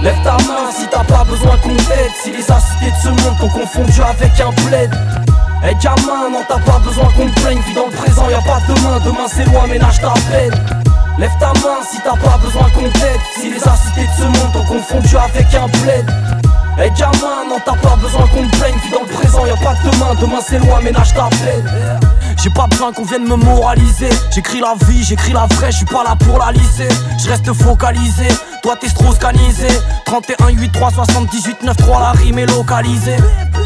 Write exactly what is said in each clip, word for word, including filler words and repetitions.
Lève ta main si t'as pas besoin qu'on t'aide. Si les acidités de ce monde t'ont confondu avec un bled. Hey gamin, non t'as pas besoin qu'on te plaigne. Vis dans le présent, y'a pas de demain, demain c'est loin, ménage ta peine. Lève ta main si t'as pas besoin qu'on t'aide. Si les acidités de ce monde t'ont confondu avec un bled. Hey gamin, non t'as pas besoin qu'on te plaigne. Vis dans le présent, y'a pas de demain, demain c'est loin, ménage ta peine. J'ai pas besoin qu'on vienne me moraliser. J'écris la vie, j'écris la vraie, j'suis pas là pour la lisser. J'reste focalisé, toi t'es stroscanisé. Trente et un, huit, trois, soixante-dix-huit, neuf, trois, la rime est localisée.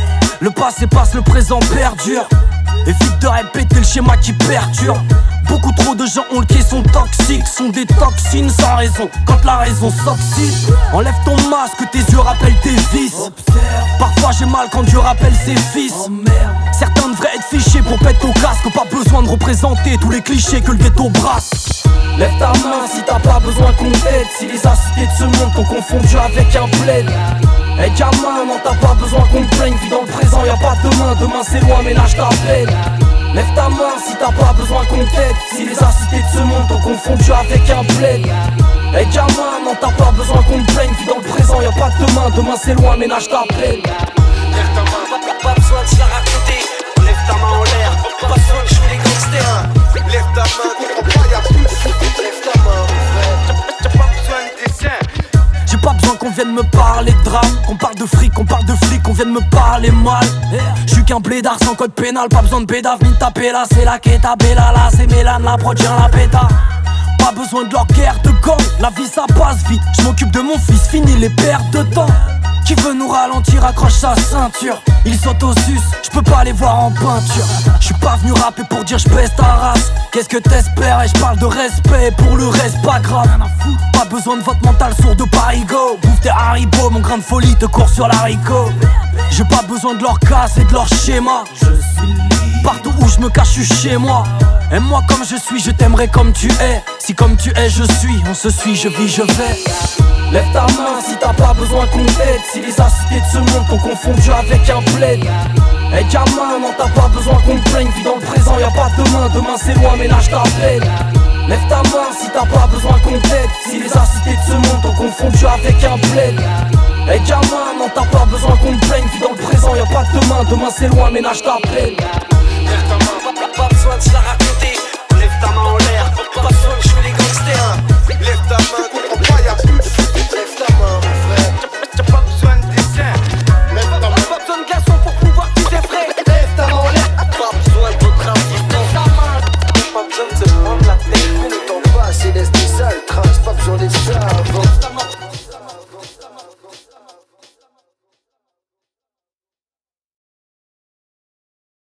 Le passé passe, le présent perdure. Évite de répéter le schéma qui perturbe. Beaucoup trop de gens ont le quai, sont toxiques, sont des toxines sans raison. Quand la raison s'oxyde, enlève ton masque, tes yeux rappellent tes vices. Parfois j'ai mal quand Dieu rappelle ses fils. Certains devraient être fichés pour pète au casque. Pas besoin de représenter tous les clichés que le ghetto brasse. Lève ta main si t'as pas besoin qu'on t'aide. Si les acidités de ce monde t'ont confondu avec un bled. Hey gamin, non t'as pas besoin qu'on te plaigne. Vis dans le présent, y'a pas de demain, demain c'est loin, ménage ta peine. Lève ta main si t'as pas besoin qu'on t'aide. Si les acidités de ce monde t'ont confondu avec un bled. Hey gamin, non t'as pas besoin qu'on te plaigne. Vis dans le présent, y'a pas de demain, demain c'est loin, ménage ta peine. Lève ta main, pas besoin de se la raconter. Lève ta main en l'air, pas besoin de jouer les gangsters. Lève ta main, comprends pas, y'a plus de soucis. Lève ta main, t'as pas besoin de dessin. J'ai pas besoin qu'on vienne me parler de drame. Qu'on parle de fric, qu'on parle de flic, qu'on vienne me parler mal. J'suis qu'un blédard sans code pénal. Pas besoin de bédave, ni de taper là. C'est la queta, bella là, c'est Mélane, la prod, la péta. Pas besoin de leur guerre de gang. La vie ça passe vite, j'm'occupe de mon fils, fini les pertes de temps. Qui veut nous ralentir, accroche sa ceinture. Ils sautent au sus, j'peux pas les voir en peinture. J'suis pas venu rapper pour dire j'baisse ta race. Qu'est-ce que t'espères? Et j'parle de respect, pour le reste pas grave. Pas besoin de votre mental sourd de parigo. Bouffe tes haribots, mon grain de folie te court sur l'haricot. J'ai pas besoin de leur casse et de leur schéma. Je suis libre. Partout où je me cache, je suis chez moi. Aime-moi comme je suis, je t'aimerai comme tu es. Si comme tu es, je suis, on se suit, je vis, je vais. Lève ta main si t'as pas besoin qu'on t'aide. Si les acidités de ce monde t'ont confondu avec un bled. Hey gamin, non t'as pas besoin qu'on te plaigne. Vis dans le présent, y'a pas de demain, demain c'est loin, ménage ta peine. Lève ta main si t'as pas besoin qu'on t'aide. Si les acidités de ce monde t'ont confondu avec un bled. Hey gamin, non t'as pas besoin qu'on te plaigne. Vis dans le présent, y'a pas de demain, demain c'est loin, ménage ta peine. Lève ta main, pas besoin de se la raconter.